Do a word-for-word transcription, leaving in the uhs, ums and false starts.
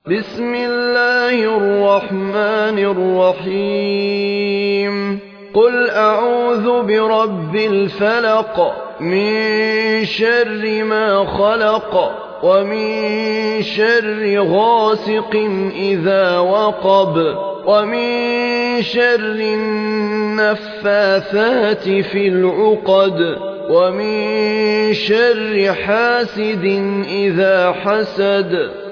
بسم الله الرحمن الرحيم قل أعوذ برب الفلق من شر ما خلق ومن شر غاسق إذا وقب ومن شر النفاثات في العقد ومن شر حاسد إذا حسد